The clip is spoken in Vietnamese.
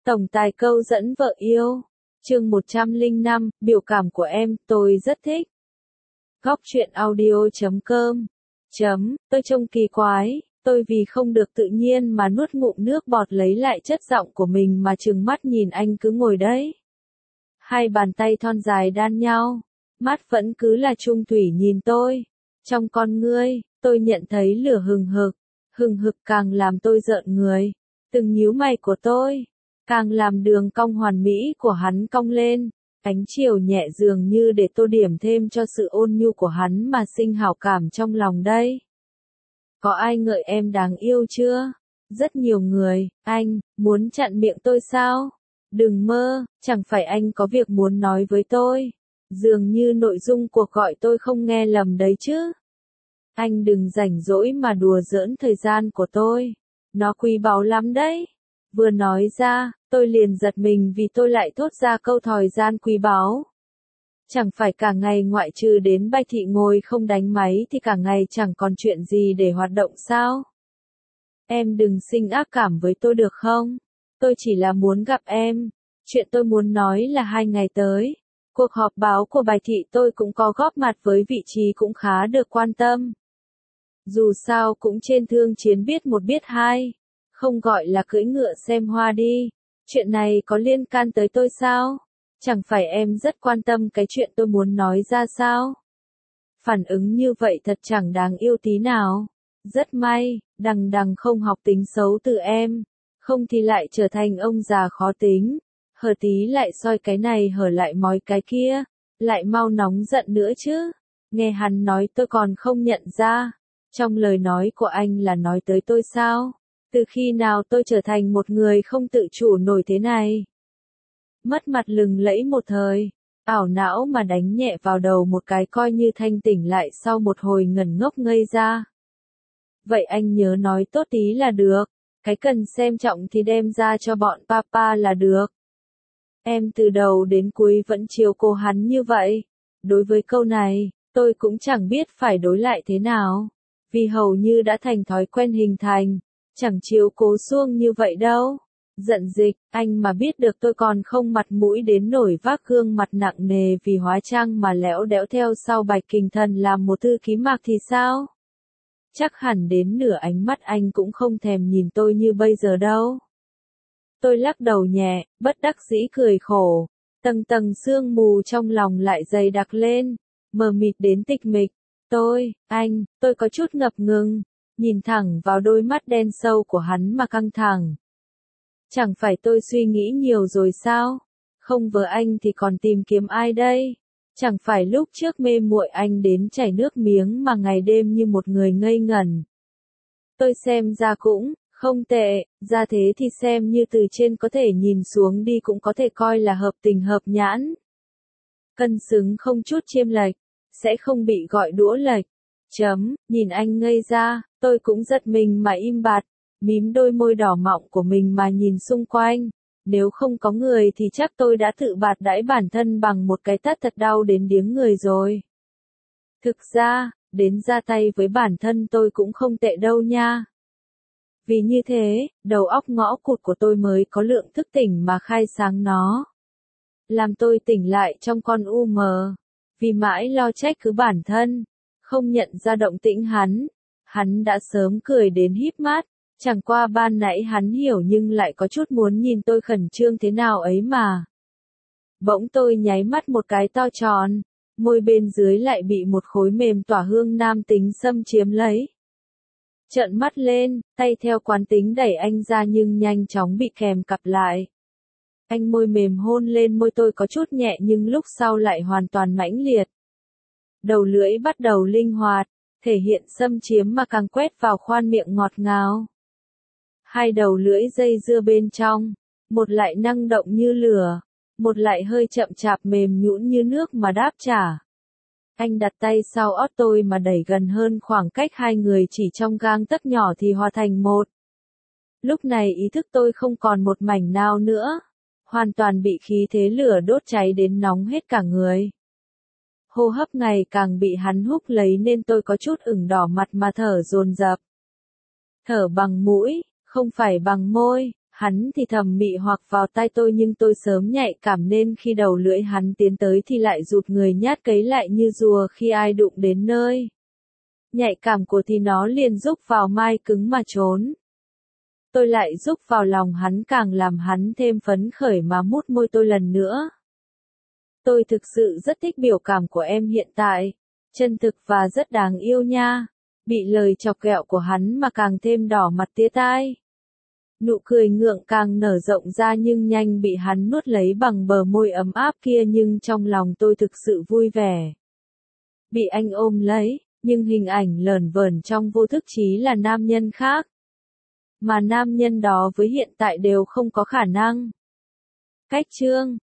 Tổng tài câu dẫn vợ yêu. Chương 105, biểu cảm của em, tôi rất thích. Góc truyện audio.com. Tôi trông kỳ quái, tôi vì không được tự nhiên mà nuốt ngụm nước bọt lấy lại chất giọng của mình mà trừng mắt nhìn anh cứ ngồi đấy. Hai bàn tay thon dài đan nhau, mắt vẫn cứ là trung thủy nhìn tôi. Trong con ngươi, tôi nhận thấy lửa hừng hực càng làm tôi rợn người. Từng nhíu mày của tôi càng làm đường cong hoàn mỹ của hắn cong lên, ánh chiều nhẹ dường như để tô điểm thêm cho sự ôn nhu của hắn mà sinh hảo cảm trong lòng đây. Có ai ngợi em đáng yêu chưa? Rất nhiều người. Anh muốn chặn miệng tôi sao? Đừng mơ, chẳng phải anh có việc muốn nói với tôi. Dường như nội dung cuộc gọi tôi không nghe lầm đấy chứ. Anh đừng rảnh rỗi mà đùa giỡn thời gian của tôi. Nó quý báu lắm đấy. Vừa nói ra, tôi liền giật mình vì tôi lại thốt ra câu thời gian quý báu. Chẳng phải cả ngày ngoại trừ đến Bạch Thị ngồi không đánh máy thì cả ngày chẳng còn chuyện gì để hoạt động sao? Em đừng sinh ác cảm với tôi được không? Tôi chỉ là muốn gặp em. Chuyện tôi muốn nói là 2 ngày tới. Cuộc họp báo của Bạch Thị tôi cũng có góp mặt với vị trí cũng khá được quan tâm. Dù sao cũng trên thương chiến biết một biết hai. Không gọi là cưỡi ngựa xem hoa đi. Chuyện này có liên can tới tôi sao? Chẳng phải em rất quan tâm cái chuyện tôi muốn nói ra sao? Phản ứng như vậy thật chẳng đáng yêu tí nào. Rất may, đằng không học tính xấu từ em. Không thì lại trở thành ông già khó tính. Hở tí lại soi cái này hở lại mói cái kia. Lại mau nóng giận nữa chứ. Nghe hắn nói tôi còn không nhận ra. Trong lời nói của anh là nói tới tôi sao? Từ khi nào tôi trở thành một người không tự chủ nổi thế này? Mất mặt lừng lẫy một thời, ảo não mà đánh nhẹ vào đầu một cái coi như thanh tỉnh lại sau một hồi ngẩn ngốc ngây ra. Vậy anh nhớ nói tốt tí là được, cái cần xem trọng thì đem ra cho bọn papa là được. Em từ đầu đến cuối vẫn chiều cô hắn như vậy. Đối với câu này, tôi cũng chẳng biết phải đối lại thế nào, vì hầu như đã thành thói quen hình thành. Chẳng chiếu cố xuông như vậy đâu. Giận dịch, anh mà biết được tôi còn không mặt mũi đến nổi vác gương mặt nặng nề vì hóa trang mà lẽo đẽo theo sau Bạch Kình Thần làm một thư ký mạc thì sao? Chắc hẳn đến nửa ánh mắt anh cũng không thèm nhìn tôi như bây giờ đâu. Tôi lắc đầu nhẹ, bất đắc dĩ cười khổ. Tầng tầng sương mù trong lòng lại dày đặc lên, mờ mịt đến tịch mịch. Tôi có chút ngập ngừng. Nhìn thẳng vào đôi mắt đen sâu của hắn mà căng thẳng. Chẳng phải tôi suy nghĩ nhiều rồi sao? Không vợ anh thì còn tìm kiếm ai đây? Chẳng phải lúc trước mê muội anh đến chảy nước miếng mà ngày đêm như một người ngây ngẩn. Tôi xem ra cũng không tệ, ra thế thì xem như từ trên có thể nhìn xuống đi cũng có thể coi là hợp tình hợp nhãn. Cân xứng không chút chiêm lệch, sẽ không bị gọi đũa lệch. Nhìn anh ngây ra, tôi cũng giật mình mà im bặt, mím đôi môi đỏ mọng của mình mà nhìn xung quanh. Nếu không có người thì chắc tôi đã tự bạt đãi bản thân bằng một cái tát thật đau đến điếng người rồi. Thực ra, đến ra tay với bản thân tôi cũng không tệ đâu nha. Vì như thế, đầu óc ngõ cụt của tôi mới có lượng thức tỉnh mà khai sáng nó. Làm tôi tỉnh lại trong con u mờ. Vì mãi lo trách cứ bản thân. Không nhận ra động tĩnh hắn đã sớm cười đến híp mắt, chẳng qua ban nãy hắn hiểu nhưng lại có chút muốn nhìn tôi khẩn trương thế nào ấy mà. Bỗng tôi nháy mắt một cái to tròn, môi bên dưới lại bị một khối mềm tỏa hương nam tính xâm chiếm lấy. Trợn mắt lên, tay theo quán tính đẩy anh ra nhưng nhanh chóng bị kèm cặp lại. Anh môi mềm hôn lên môi tôi có chút nhẹ nhưng lúc sau lại hoàn toàn mãnh liệt. Đầu lưỡi bắt đầu linh hoạt, thể hiện xâm chiếm mà càng quét vào khoan miệng ngọt ngào. Hai đầu lưỡi dây dưa bên trong, một lại năng động như lửa, một lại hơi chậm chạp mềm nhũn như nước mà đáp trả. Anh đặt tay sau ót tôi mà đẩy gần hơn khoảng cách hai người chỉ trong gang tấc nhỏ thì hòa thành một. Lúc này ý thức tôi không còn một mảnh nào nữa, hoàn toàn bị khí thế lửa đốt cháy đến nóng hết cả người. Hô hấp ngày càng bị hắn húc lấy nên tôi có chút ửng đỏ mặt mà thở dồn dập. Thở bằng mũi, không phải bằng môi, Hắn thì thầm mị hoặc vào tai tôi nhưng tôi sớm nhạy cảm nên khi đầu lưỡi hắn tiến tới thì lại rụt người nhát cấy lại như rùa khi ai đụng đến nơi. Nhạy cảm của thì nó liền rúc vào mai cứng mà trốn. Tôi lại rúc vào lòng hắn càng làm hắn thêm phấn khởi mà mút môi tôi lần nữa. Tôi thực sự rất thích biểu cảm của em hiện tại. Chân thực và rất đáng yêu nha. Bị lời chọc ghẹo của hắn mà càng thêm đỏ mặt tía tai. Nụ cười ngượng càng nở rộng ra nhưng nhanh bị hắn nuốt lấy bằng bờ môi ấm áp kia nhưng trong lòng tôi thực sự vui vẻ. Bị anh ôm lấy, nhưng hình ảnh lởn vởn trong vô thức trí là nam nhân khác. Mà nam nhân đó với hiện tại đều không có khả năng. Cách chương